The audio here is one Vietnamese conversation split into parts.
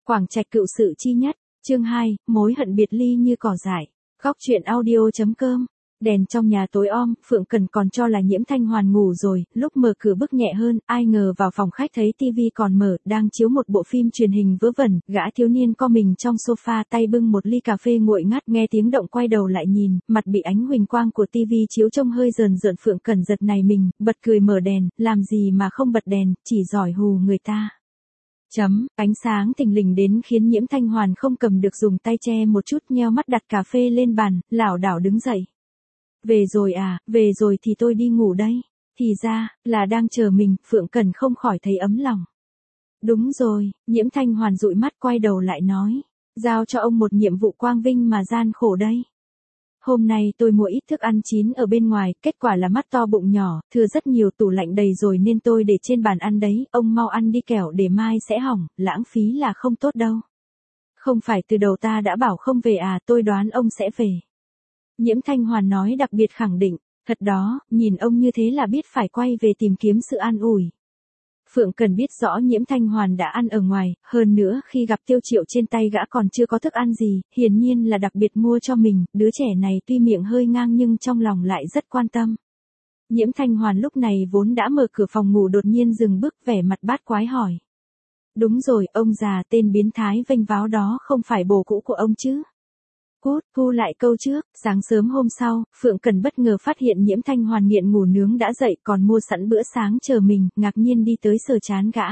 Quảng Trạch cựu sự chi nhất, chương 2, mối hận biệt ly như cỏ dại. Góc truyện audio.com. Đèn trong nhà tối om, Phượng Cần còn cho là Nhiễm Thanh Hoàn ngủ rồi, lúc mở cửa bước nhẹ hơn, ai ngờ vào phòng khách thấy tivi còn mở, đang chiếu một bộ phim truyền hình vớ vẩn, gã thiếu niên co mình trong sofa, tay bưng một ly cà phê nguội ngắt, nghe tiếng động quay đầu lại nhìn, mặt bị ánh huỳnh quang của tivi chiếu trông hơi rờn rợn. Phượng Cần giật nảy mình, bật cười mở đèn, làm gì mà không bật đèn, chỉ giỏi hù người ta. Ánh sáng thình lình đến khiến Nhiễm Thanh Hoàn không cầm được dùng tay che một chút, nheo mắt đặt cà phê lên bàn, lảo đảo đứng dậy. Về rồi à, về rồi thì tôi đi ngủ đây. Thì ra, là đang chờ mình, Phượng Cần không khỏi thấy ấm lòng. Đúng rồi, Nhiễm Thanh Hoàn dụi mắt quay đầu lại nói. Giao cho ông một nhiệm vụ quang vinh mà gian khổ đây. Hôm nay tôi mua ít thức ăn chín ở bên ngoài, kết quả là mắt to bụng nhỏ, thừa rất nhiều, tủ lạnh đầy rồi nên tôi để trên bàn ăn đấy, ông mau ăn đi kẻo để mai sẽ hỏng, lãng phí là không tốt đâu. Không phải từ đầu ta đã bảo không về à, tôi đoán ông sẽ về. Nhiễm Thanh Hoàn nói đặc biệt khẳng định, thật đó, nhìn ông như thế là biết phải quay về tìm kiếm sự an ủi. Phượng Cần biết rõ Nhiễm Thanh Hoàn đã ăn ở ngoài, hơn nữa khi gặp Tiêu Triệu trên tay gã còn chưa có thức ăn gì, hiển nhiên là đặc biệt mua cho mình, đứa trẻ này tuy miệng hơi ngang nhưng trong lòng lại rất quan tâm. Nhiễm Thanh Hoàn lúc này vốn đã mở cửa phòng ngủ đột nhiên dừng bước, vẻ mặt bát quái hỏi. Đúng rồi, ông già tên biến thái vênh váo đó không phải bồ cũ của ông chứ? Cút, thu lại câu trước. Sáng sớm hôm sau, Phượng Cần bất ngờ phát hiện Nhiễm Thanh Hoàn nghiện ngủ nướng đã dậy còn mua sẵn bữa sáng chờ mình, ngạc nhiên đi tới sờ trán gã.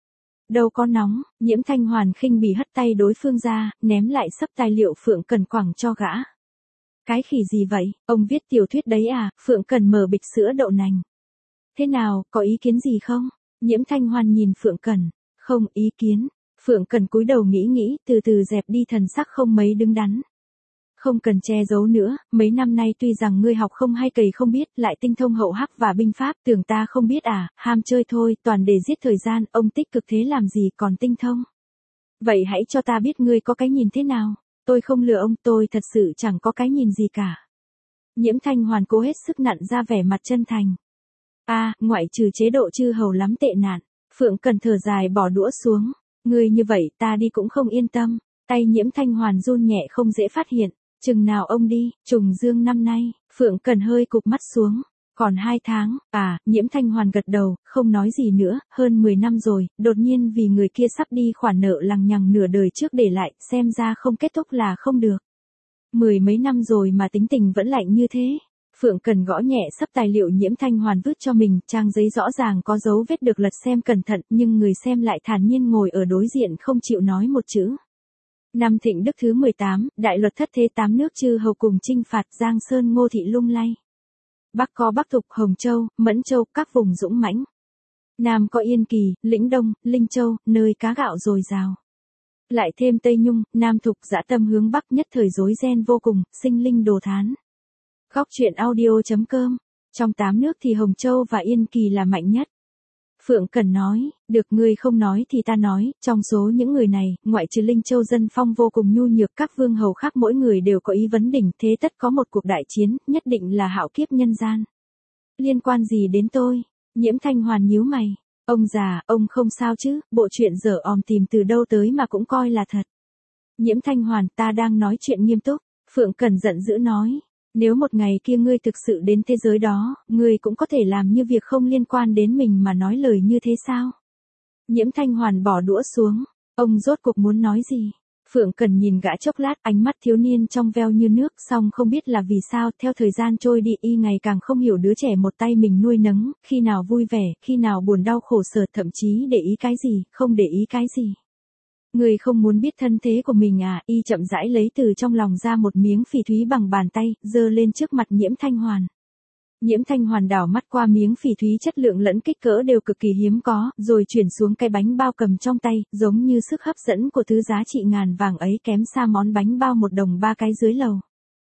Đâu có nóng, Nhiễm Thanh Hoàn khinh bỉ hất tay đối phương ra, ném lại xấp tài liệu Phượng Cần quẳng cho gã. Cái khỉ gì vậy, ông viết tiểu thuyết đấy à? Phượng Cần mở bịch sữa đậu nành. Thế nào, có ý kiến gì không? Nhiễm Thanh Hoàn nhìn Phượng Cần. Không ý kiến. Phượng Cần cúi đầu nghĩ, từ từ dẹp đi thần sắc không mấy đứng đắn. Không cần che giấu nữa, mấy năm nay tuy rằng ngươi học không hay cày không biết, lại tinh thông hậu hắc và binh pháp, tưởng ta không biết à, ham chơi thôi, toàn để giết thời gian, ông tích cực thế làm gì còn tinh thông. Vậy hãy cho ta biết ngươi có cái nhìn thế nào, tôi không lừa ông, tôi thật sự chẳng có cái nhìn gì cả. Nhiễm Thanh Hoàn cố hết sức nặn ra vẻ mặt chân thành. Ngoại trừ chế độ chư hầu lắm tệ nạn. Phượng Cần thở dài bỏ đũa xuống, ngươi như vậy ta đi cũng không yên tâm. Tay Nhiễm Thanh Hoàn run nhẹ không dễ phát hiện. Chừng nào ông đi, trùng dương năm nay, Phượng Cần hơi cụp mắt xuống. Còn 2 tháng, Nhiễm Thanh Hoàn gật đầu, không nói gì nữa, hơn 10 năm rồi, đột nhiên vì người kia sắp đi khoản nợ lằng nhằng nửa đời trước để lại, xem ra không kết thúc là không được. 10 mấy năm rồi mà tính tình vẫn lạnh như thế. Phượng Cần gõ nhẹ xấp tài liệu Nhiễm Thanh Hoàn vứt cho mình, trang giấy rõ ràng có dấu vết được lật xem cẩn thận, nhưng người xem lại thản nhiên ngồi ở đối diện không chịu nói một chữ. Năm Thịnh Đức thứ 18, đại luật thất thế 8 nước chư hầu cùng chinh phạt Giang Sơn Ngô thị lung lay. Bắc có Bắc Thục, Hồng Châu, Mẫn Châu, các vùng dũng mãnh. Nam có Yên Kỳ, Lĩnh Đông, Linh Châu, nơi cá gạo dồi dào. Lại thêm Tây Nhung, Nam Thục dã tâm hướng Bắc, nhất thời rối ren vô cùng, sinh linh đồ thán. Góc truyện audio.com. Trong 8 nước thì Hồng Châu và Yên Kỳ là mạnh nhất. Phượng Cần nói, được ngươi không nói thì ta nói, trong số những người này, ngoại trừ Linh Châu dân phong vô cùng nhu nhược, các vương hầu khác mỗi người đều có ý vấn đỉnh, thế tất có một cuộc đại chiến, nhất định là hạo kiếp nhân gian. Liên quan gì đến tôi? Nhiễm Thanh Hoàn nhíu mày. Ông già, ông không sao chứ, bộ chuyện dở òm tìm từ đâu tới mà cũng coi là thật. Nhiễm Thanh Hoàn, ta đang nói chuyện nghiêm túc. Phượng Cần giận dữ nói. Nếu một ngày kia ngươi thực sự đến thế giới đó, ngươi cũng có thể làm như việc không liên quan đến mình mà nói lời như thế sao? Nhiễm Thanh Hoàn bỏ đũa xuống, ông rốt cuộc muốn nói gì? Phượng Cần nhìn gã chốc lát, ánh mắt thiếu niên trong veo như nước, song không biết là vì sao, theo thời gian trôi đi y ngày càng không hiểu đứa trẻ một tay mình nuôi nấng, khi nào vui vẻ, khi nào buồn đau khổ sở, thậm chí để ý cái gì, không để ý cái gì. Người không muốn biết thân thế của mình à? Y chậm rãi lấy từ trong lòng ra một miếng phỉ thúy bằng bàn tay, giơ lên trước mặt Nhiễm Thanh Hoàn. Nhiễm Thanh Hoàn đảo mắt qua miếng phỉ thúy chất lượng lẫn kích cỡ đều cực kỳ hiếm có, rồi chuyển xuống cái bánh bao cầm trong tay, giống như sức hấp dẫn của thứ giá trị ngàn vàng ấy kém xa món bánh bao 1 đồng 3 cái dưới lầu.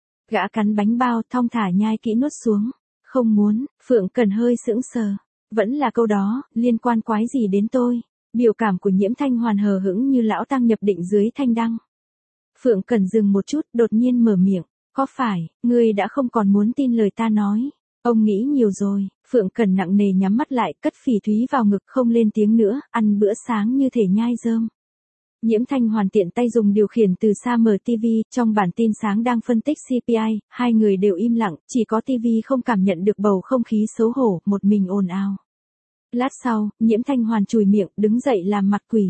Gã cắn bánh bao, thong thả nhai kỹ nuốt xuống. Không muốn. Phượng Cần hơi sững sờ. Vẫn là câu đó, liên quan quái gì đến tôi? Biểu cảm của Nhiễm Thanh Hoàn hờ hững như lão tăng nhập định dưới thanh đăng. Phượng Cần dừng một chút, đột nhiên mở miệng. Có phải, ngươi đã không còn muốn tin lời ta nói? Ông nghĩ nhiều rồi. Phượng Cần nặng nề nhắm mắt lại, cất phỉ thúy vào ngực, không lên tiếng nữa, ăn bữa sáng như thể nhai rơm. Nhiễm Thanh Hoàn tiện tay dùng điều khiển từ xa mở TV, trong bản tin sáng đang phân tích CPI, hai người đều im lặng, chỉ có TV không cảm nhận được bầu không khí xấu hổ, một mình ồn ào. Lát sau, Nhiễm Thanh Hoàn chùi miệng, đứng dậy làm mặt quỷ.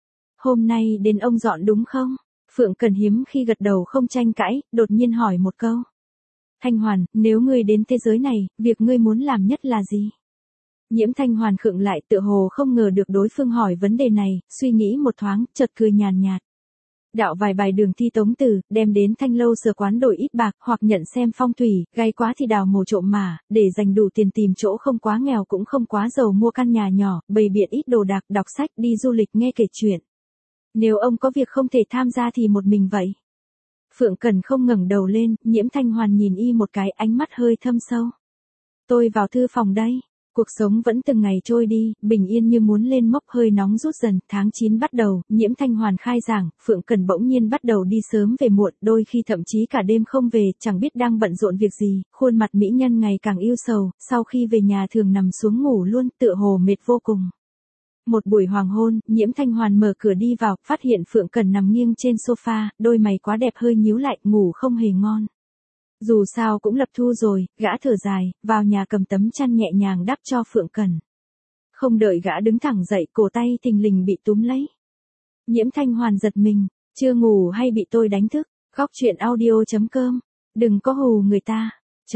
Hôm nay đến ông dọn đúng không? Phượng Cần hiếm khi gật đầu không tranh cãi, đột nhiên hỏi một câu. Thanh Hoàn, nếu ngươi đến thế giới này, việc ngươi muốn làm nhất là gì? Nhiễm Thanh Hoàn khựng lại, tựa hồ không ngờ được đối phương hỏi vấn đề này, suy nghĩ một thoáng, chợt cười nhàn nhạt. Đạo vài bài đường thi tống từ, đem đến Thanh Lâu sửa quán đổi ít bạc, hoặc nhận xem phong thủy, gay quá thì đào mồ trộm mà, để dành đủ tiền tìm chỗ không quá nghèo cũng không quá giàu mua căn nhà nhỏ, bày biện ít đồ đạc, đọc sách, đi du lịch nghe kể chuyện. Nếu ông có việc không thể tham gia thì một mình vậy. Phượng Cần không ngẩng đầu lên, Nhiễm Thanh Hoàn nhìn y một cái, ánh mắt hơi thâm sâu. Tôi vào thư phòng đây. Cuộc sống vẫn từng ngày trôi đi, bình yên như muốn lên mốc, hơi nóng rút dần, tháng 9 bắt đầu, Nhiễm Thanh Hoàn khai giảng, Phượng Cần bỗng nhiên bắt đầu đi sớm về muộn, đôi khi thậm chí cả đêm không về, chẳng biết đang bận rộn việc gì, khuôn mặt mỹ nhân ngày càng ưu sầu, sau khi về nhà thường nằm xuống ngủ luôn, tựa hồ mệt vô cùng. Một buổi hoàng hôn, Nhiễm Thanh Hoàn mở cửa đi vào, phát hiện Phượng Cần nằm nghiêng trên sofa, đôi mày quá đẹp hơi nhíu lại, ngủ không hề ngon. Dù sao cũng lập thu rồi, gã thở dài, vào nhà cầm tấm chăn nhẹ nhàng đắp cho Phượng Cần. Không đợi gã đứng thẳng dậy, cổ tay thình lình bị túm lấy. Nhiễm Thanh Hoàn giật mình, chưa ngủ hay bị tôi đánh thức, góc chuyện audio.com, đừng có hù người ta,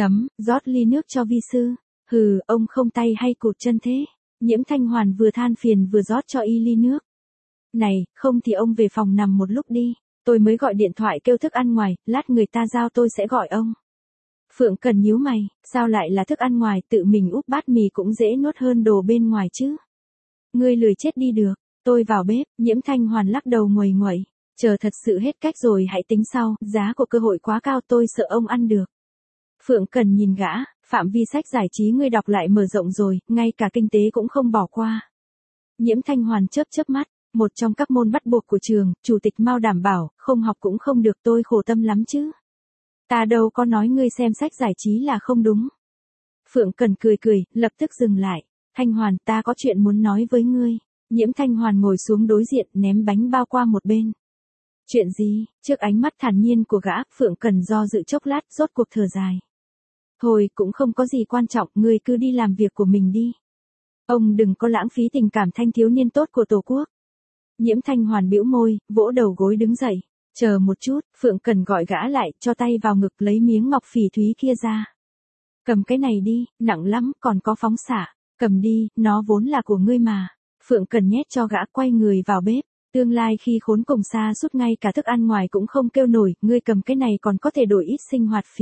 rót ly nước cho vi sư, hừ, ông không tay hay cụt chân thế, Nhiễm Thanh Hoàn vừa than phiền vừa rót cho y ly nước. Này, không thì ông về phòng nằm một lúc đi. Tôi mới gọi điện thoại kêu thức ăn ngoài, lát người ta giao tôi sẽ gọi ông. Phượng Cần nhíu mày, sao lại là thức ăn ngoài, tự mình úp bát mì cũng dễ nuốt hơn đồ bên ngoài chứ. Ngươi lười chết đi được, tôi vào bếp, Nhiễm Thanh Hoàn lắc đầu nguầy nguậy. Chờ thật sự hết cách rồi hãy tính sau, giá của cơ hội quá cao tôi sợ ông ăn được. Phượng Cần nhìn gã, phạm vi sách giải trí ngươi đọc lại mở rộng rồi, ngay cả kinh tế cũng không bỏ qua. Nhiễm Thanh Hoàn chớp chớp mắt. Một trong các môn bắt buộc của trường, chủ tịch Mao đảm bảo, không học cũng không được, tôi khổ tâm lắm chứ. Ta đâu có nói ngươi xem sách giải trí là không đúng. Phượng Cần cười cười, lập tức dừng lại. Thanh Hoàn, ta có chuyện muốn nói với ngươi. Nhiễm Thanh Hoàn ngồi xuống đối diện, ném bánh bao qua một bên. Chuyện gì? Trước ánh mắt thản nhiên của gã, Phượng Cần do dự chốc lát, rốt cuộc thở dài. Thôi, cũng không có gì quan trọng, ngươi cứ đi làm việc của mình đi. Ông đừng có lãng phí tình cảm thanh thiếu niên tốt của Tổ quốc. Nhiễm Thanh Hoàn bĩu môi, vỗ đầu gối đứng dậy. Chờ một chút, Phượng Cần gọi gã lại, cho tay vào ngực lấy miếng ngọc phỉ thúy kia ra. Cầm cái này đi, nặng lắm, còn có phóng xạ. Cầm đi, nó vốn là của ngươi mà. Phượng Cần nhét cho gã, quay người vào bếp. Tương lai khi khốn cùng xa suốt ngay cả thức ăn ngoài cũng không kêu nổi, ngươi cầm cái này còn có thể đổi ít sinh hoạt phí.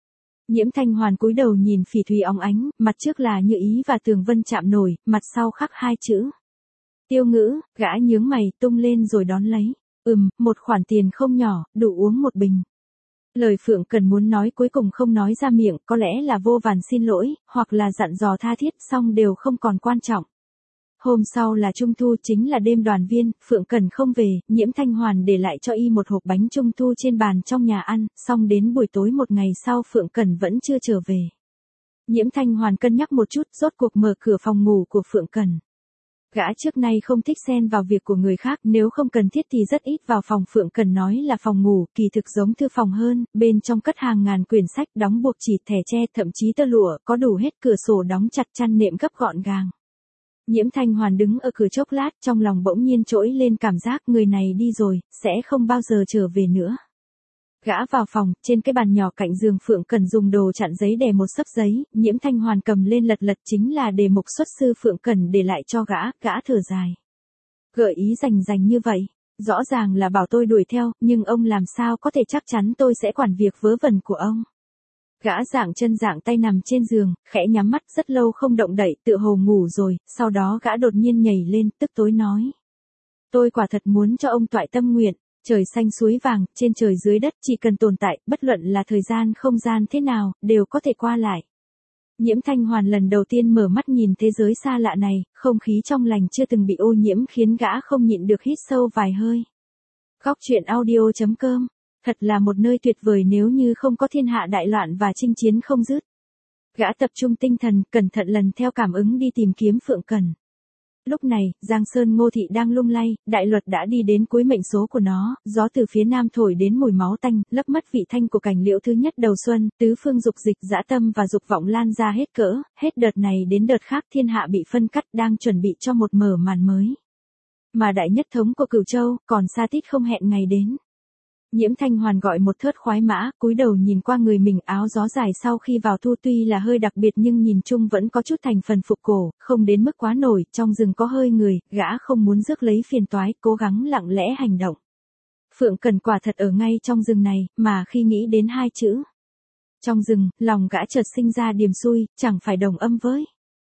Nhiễm Thanh Hoàn cúi đầu nhìn phỉ thúy óng ánh, mặt trước là Như Ý và Tường Vân chạm nổi, mặt sau khắc hai chữ. Tiêu Ngữ, gã nhướng mày tung lên rồi đón lấy. Một khoản tiền không nhỏ, đủ uống một bình. Lời Phượng Cần muốn nói cuối cùng không nói ra miệng, có lẽ là vô vàn xin lỗi, hoặc là dặn dò tha thiết, song đều không còn quan trọng. Hôm sau là Trung thu, chính là đêm đoàn viên, Phượng Cần không về, Nhiễm Thanh Hoàn để lại cho y một hộp bánh Trung thu trên bàn trong nhà ăn, song đến buổi tối một ngày sau Phượng Cần vẫn chưa trở về. Nhiễm Thanh Hoàn cân nhắc một chút, rốt cuộc mở cửa phòng ngủ của Phượng Cần. Gã trước nay không thích xen vào việc của người khác, nếu không cần thiết thì rất ít vào phòng. Phượng Cần nói là phòng ngủ, kỳ thực giống thư phòng hơn, bên trong cất hàng ngàn quyển sách, đóng buộc chỉ thẻ tre, thậm chí tơ lụa, có đủ hết, cửa sổ đóng chặt, chăn nệm gấp gọn gàng. Nhiễm Thanh Hoàn đứng ở cửa chốc lát, trong lòng bỗng nhiên trỗi lên cảm giác người này đi rồi, sẽ không bao giờ trở về nữa. Gã vào phòng, trên cái bàn nhỏ cạnh giường Phượng Cần dùng đồ chặn giấy đè một xấp giấy, Nhiễm Thanh Hoàn cầm lên lật lật, chính là đề mục xuất sư Phượng Cần để lại cho gã thở dài. Gợi ý rành như vậy, rõ ràng là bảo tôi đuổi theo, nhưng ông làm sao có thể chắc chắn tôi sẽ quản việc vớ vẩn của ông. Gã dạng chân dạng tay nằm trên giường, khẽ nhắm mắt rất lâu không động đậy, tựa hồ ngủ rồi, sau đó gã đột nhiên nhảy lên, tức tối nói. Tôi quả thật muốn cho ông toại tâm nguyện. Trời xanh suối vàng, trên trời dưới đất, chỉ cần tồn tại, bất luận là thời gian không gian thế nào, đều có thể qua lại. Nhiễm Thanh Hoàn lần đầu tiên mở mắt nhìn thế giới xa lạ này, không khí trong lành chưa từng bị ô nhiễm khiến gã không nhịn được hít sâu vài hơi. Góc chuyện audio.com, thật là một nơi tuyệt vời nếu như không có thiên hạ đại loạn và chinh chiến không dứt. Gã tập trung tinh thần, cẩn thận lần theo cảm ứng đi tìm kiếm Phượng Cần. Lúc này, Giang Sơn Ngô Thị đang lung lay, đại luật đã đi đến cuối mệnh số của nó, gió từ phía nam thổi đến mùi máu tanh, lấp mất vị thanh của cảnh liễu thứ nhất đầu xuân, tứ phương dục dịch dã tâm và dục vọng lan ra hết cỡ, hết đợt này đến đợt khác thiên hạ bị phân cắt đang chuẩn bị cho một mở màn mới. Mà đại nhất thống của Cửu Châu, còn xa tít không hẹn ngày đến. Nhiễm Thanh Hoàn gọi một thớt khoái mã, cúi đầu nhìn qua người mình áo gió dài sau khi vào thu tuy là hơi đặc biệt nhưng nhìn chung vẫn có chút thành phần phục cổ, không đến mức quá nổi, trong rừng có hơi người, gã không muốn rước lấy phiền toái, cố gắng lặng lẽ hành động. Phượng Cần quả thật ở ngay trong rừng này, mà khi nghĩ đến hai chữ trong rừng, lòng gã chợt sinh ra điềm xui, chẳng phải đồng âm với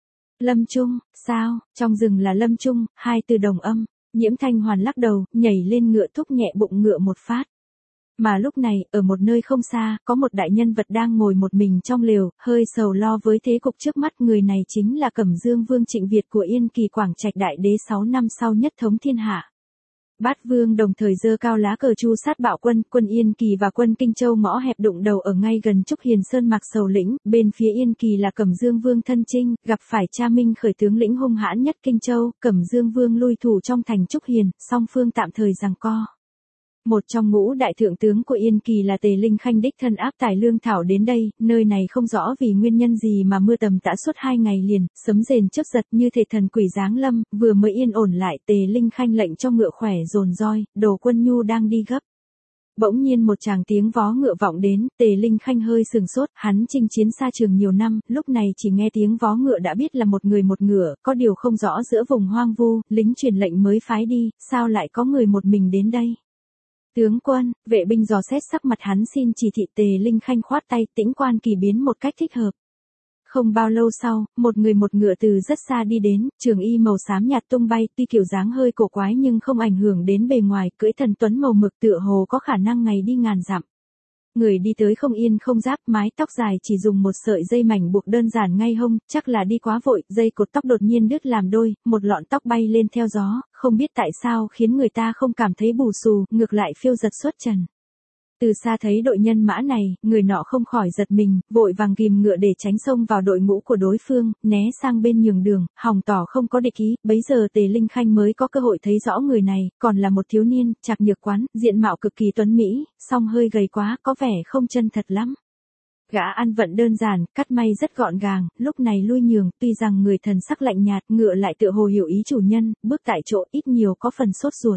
Lâm Trung, sao, trong rừng là Lâm Trung, hai từ đồng âm. Nhiễm Thanh Hoàn lắc đầu, nhảy lên ngựa thúc nhẹ bụng ngựa một phát. Mà lúc này, ở một nơi không xa, có một đại nhân vật đang ngồi một mình trong lều, hơi sầu lo với thế cục trước mắt. Người này chính là Cẩm Dương Vương Trịnh Việt của Yên Kỳ Quảng Trạch Đại Đế 6 năm sau nhất thống thiên hạ. Bát Vương đồng thời giơ cao lá cờ chu sát bạo quân, quân Yên Kỳ và quân Kinh Châu ngõ hẹp đụng đầu ở ngay gần Trúc Hiền Sơn Mạc Sầu Lĩnh, bên phía Yên Kỳ là Cẩm Dương Vương Thân Trinh, gặp phải Cha Minh khởi tướng lĩnh hung hãn nhất Kinh Châu, Cẩm Dương Vương lui thủ trong thành Trúc Hiền, song phương tạm thời giằng co. Một trong ngũ đại thượng tướng của Yên Kỳ là Tề Linh Khanh đích thân áp tải lương thảo đến đây, nơi này không rõ vì nguyên nhân gì mà mưa tầm tã suốt 2 ngày liền, sấm rền chớp giật như thể thần quỷ giáng lâm, vừa mới yên ổn lại Tề Linh Khanh lệnh cho ngựa khỏe dồn roi, đồ quân nhu đang đi gấp. Bỗng nhiên một tràng tiếng vó ngựa vọng đến, Tề Linh Khanh hơi sừng sốt, hắn chinh chiến xa trường nhiều năm, lúc này chỉ nghe tiếng vó ngựa đã biết là một người một ngựa, có điều không rõ giữa vùng hoang vu, lính truyền lệnh mới phái đi, sao lại có người một mình đến đây. Tướng quân, vệ binh dò xét sắc mặt hắn xin chỉ thị. Tề Linh Khanh khoát tay, tĩnh quan kỳ biến một cách thích hợp. Không bao lâu sau, một người một ngựa từ rất xa đi đến, trường y màu xám nhạt tung bay, tuy kiểu dáng hơi cổ quái nhưng không ảnh hưởng đến bề ngoài, cưỡi thần tuấn màu mực tựa hồ có khả năng ngày đi ngàn dặm. Người đi tới không yên không giáp, mái tóc dài chỉ dùng một sợi dây mảnh buộc đơn giản ngay hông, chắc là đi quá vội, dây cột tóc đột nhiên đứt làm đôi, một lọn tóc bay lên theo gió, không biết tại sao khiến người ta không cảm thấy bù xù, ngược lại phiêu giật xuất trần. Từ xa thấy đội nhân mã này, người nọ không khỏi giật mình, vội vàng ghim ngựa để tránh xông vào đội ngũ của đối phương, né sang bên nhường đường, hòng tỏ không có địch ý. Bấy giờ Tề Linh Khanh mới có cơ hội thấy rõ người này, còn là một thiếu niên, trạc nhược quán, diện mạo cực kỳ tuấn mỹ, song hơi gầy quá, có vẻ không chân thật lắm. Gã ăn vận đơn giản, cắt may rất gọn gàng, lúc này lui nhường, tuy rằng người thần sắc lạnh nhạt, ngựa lại tựa hồ hiểu ý chủ nhân, bước tại chỗ ít nhiều có phần sốt ruột.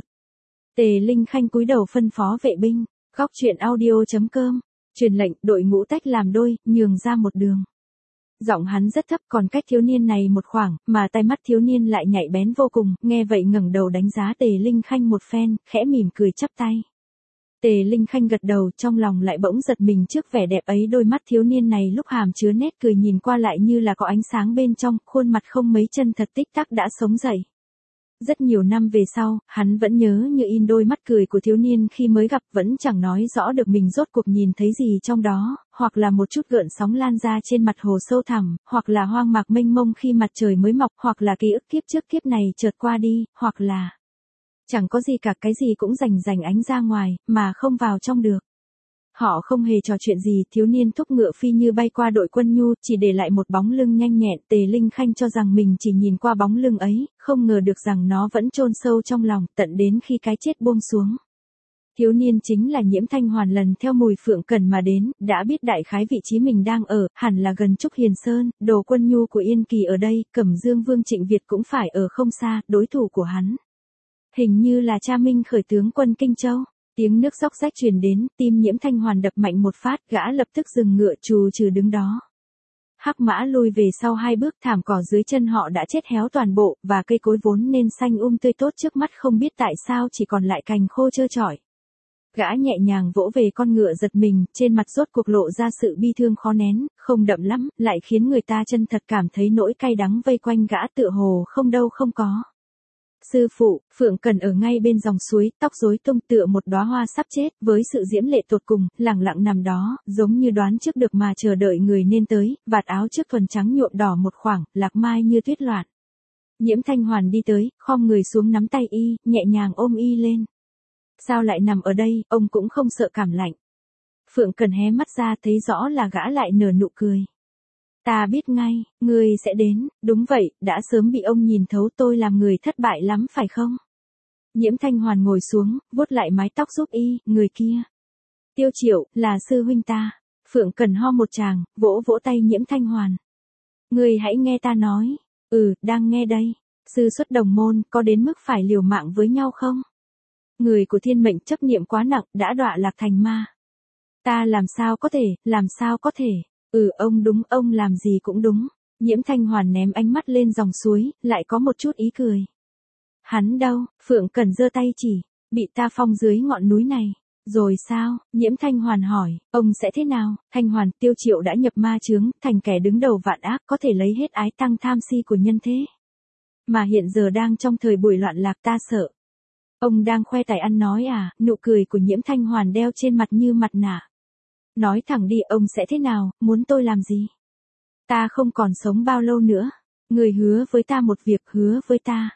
Tề Linh Khanh cúi đầu phân phó vệ binh. Góc truyện audio.com, truyền lệnh, đội ngũ tách làm đôi, nhường ra một đường. Giọng hắn rất thấp, còn cách thiếu niên này một khoảng, mà tai mắt thiếu niên lại nhạy bén vô cùng, nghe vậy ngẩng đầu đánh giá Tề Linh Khanh một phen, khẽ mỉm cười chắp tay. Tề Linh Khanh gật đầu, trong lòng lại bỗng giật mình trước vẻ đẹp ấy, đôi mắt thiếu niên này lúc hàm chứa nét cười nhìn qua lại như là có ánh sáng bên trong, khuôn mặt không mấy chân thật tích tắc đã sống dậy. Rất nhiều năm về sau, hắn vẫn nhớ như in đôi mắt cười của thiếu niên khi mới gặp, vẫn chẳng nói rõ được mình rốt cuộc nhìn thấy gì trong đó, hoặc là một chút gợn sóng lan ra trên mặt hồ sâu thẳm, hoặc là hoang mạc mênh mông khi mặt trời mới mọc, hoặc là ký ức kiếp trước kiếp này chợt qua đi, hoặc là chẳng có gì cả, cái gì cũng rành rành ánh ra ngoài, mà không vào trong được. Họ không hề trò chuyện gì, thiếu niên thúc ngựa phi như bay qua đội quân nhu, chỉ để lại một bóng lưng nhanh nhẹn. Tề Linh Khanh cho rằng mình chỉ nhìn qua bóng lưng ấy, không ngờ được rằng nó vẫn chôn sâu trong lòng, tận đến khi cái chết buông xuống. Thiếu niên chính là Nhiễm Thanh Hoàn, lần theo mùi Phượng Cần mà đến, đã biết đại khái vị trí mình đang ở, hẳn là gần Trúc Hiền Sơn, đồ quân nhu của Yên Kỳ ở đây, Cẩm Dương Vương Trịnh Việt cũng phải ở không xa, đối thủ của hắn. Hình như là Cha Minh khởi tướng quân Kinh Châu. Tiếng nước xóc xách truyền đến, tim Nhiễm Thanh Hoàn đập mạnh một phát, gã lập tức dừng ngựa trù trừ đứng đó. Hắc mã lùi về sau 2 bước, thảm cỏ dưới chân họ đã chết héo toàn bộ, và cây cối vốn nên xanh tươi tốt trước mắt không biết tại sao chỉ còn lại cành khô trơ trọi. Gã nhẹ nhàng vỗ về con ngựa, giật mình, trên mặt rốt cuộc lộ ra sự bi thương khó nén, không đậm lắm, lại khiến người ta chân thật cảm thấy nỗi cay đắng vây quanh gã, tựa hồ không đâu không có. Sư phụ, Phượng Cần ở ngay bên dòng suối, tóc rối tung tựa một đóa hoa sắp chết, với sự diễm lệ tột cùng, lẳng lặng nằm đó, giống như đoán trước được mà chờ đợi người nên tới, vạt áo trước thuần trắng nhuộm đỏ một khoảng, lạc mai như tuyết loạn. Nhiễm Thanh Hoàn đi tới, khom người xuống nắm tay y, nhẹ nhàng ôm y lên. Sao lại nằm ở đây, ông cũng không sợ cảm lạnh. Phượng Cần hé mắt ra thấy rõ là gã lại nở nụ cười. Ta biết ngay, ngươi sẽ đến, đúng vậy, đã sớm bị ông nhìn thấu tôi làm người thất bại lắm phải không? Nhiễm Thanh Hoàn ngồi xuống, vuốt lại mái tóc giúp y, người kia. Tiêu Triệu, là sư huynh ta. Phượng Cần ho một tràng, vỗ vỗ tay Nhiễm Thanh Hoàn. Ngươi hãy nghe ta nói. Đang nghe đây. Sư xuất đồng môn, có đến mức phải liều mạng với nhau không? Người của thiên mệnh chấp niệm quá nặng, đã đọa lạc thành ma. Ta làm sao có thể. Ông đúng, ông làm gì cũng đúng. Nhiễm Thanh Hoàn ném ánh mắt lên dòng suối, lại có một chút ý cười. Hắn đâu? Phượng Cần giơ tay chỉ, bị ta phong dưới ngọn núi này. Rồi sao? Nhiễm Thanh Hoàn hỏi, ông sẽ thế nào? Thanh Hoàn, Tiêu Triệu đã nhập ma chướng, thành kẻ đứng đầu vạn ác, có thể lấy hết ái tăng tham si của nhân thế. Mà hiện giờ đang trong thời buổi loạn lạc, ta sợ. Ông đang khoe tài ăn nói à? Nụ cười của Nhiễm Thanh Hoàn đeo trên mặt như mặt nạ. Nói thẳng đi, ông sẽ thế nào, muốn tôi làm gì? Ta không còn sống bao lâu nữa. Người hứa với ta một việc, hứa với ta.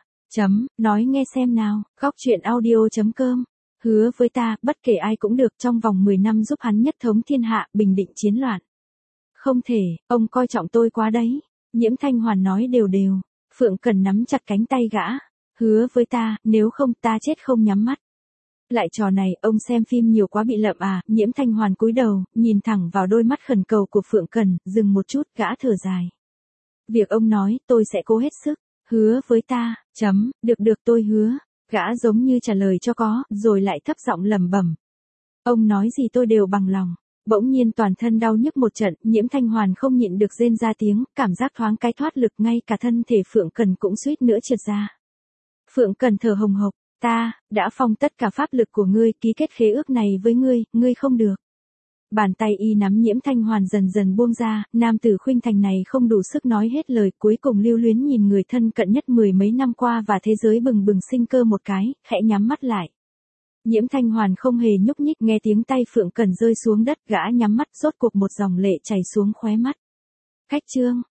Nói nghe xem nào, goctruyện.audio.com. Hứa với ta, bất kể ai cũng được, trong vòng 10 năm giúp hắn nhất thống thiên hạ, bình định chiến loạn. Không thể, ông coi trọng tôi quá đấy. Nhiễm Thanh Hoàn nói đều đều. Phượng Cần nắm chặt cánh tay gã. Hứa với ta, nếu không ta chết không nhắm mắt. Lại trò này, ông xem phim nhiều quá bị lậm à? Nhiễm Thanh Hoàn cúi đầu, nhìn thẳng vào đôi mắt khẩn cầu của Phượng Cần, dừng một chút, gã thở dài. Việc ông nói, tôi sẽ cố hết sức. Hứa với ta, được tôi hứa. Gã giống như trả lời cho có, rồi lại thấp giọng lẩm bẩm. Ông nói gì tôi đều bằng lòng. Bỗng nhiên toàn thân đau nhức một trận, Nhiễm Thanh Hoàn không nhịn được rên ra tiếng, cảm giác thoáng cái thoát lực, ngay cả thân thể Phượng Cần cũng suýt nữa trượt ra. Phượng Cần thở hồng hộc, ta đã phong tất cả pháp lực của ngươi, ký kết khế ước này với ngươi không được. Bàn tay y nắm Nhiễm Thanh Hoàn dần dần buông ra, nam tử khuynh thành này không đủ sức nói hết lời, cuối cùng lưu luyến nhìn người thân cận nhất 10 mấy năm qua và thế giới bừng bừng sinh cơ một cái, khẽ nhắm mắt lại. Nhiễm Thanh Hoàn không hề nhúc nhích, nghe tiếng tay Phượng Cần rơi xuống đất, gã nhắm mắt, rốt cuộc một dòng lệ chảy xuống khóe mắt. Khách chương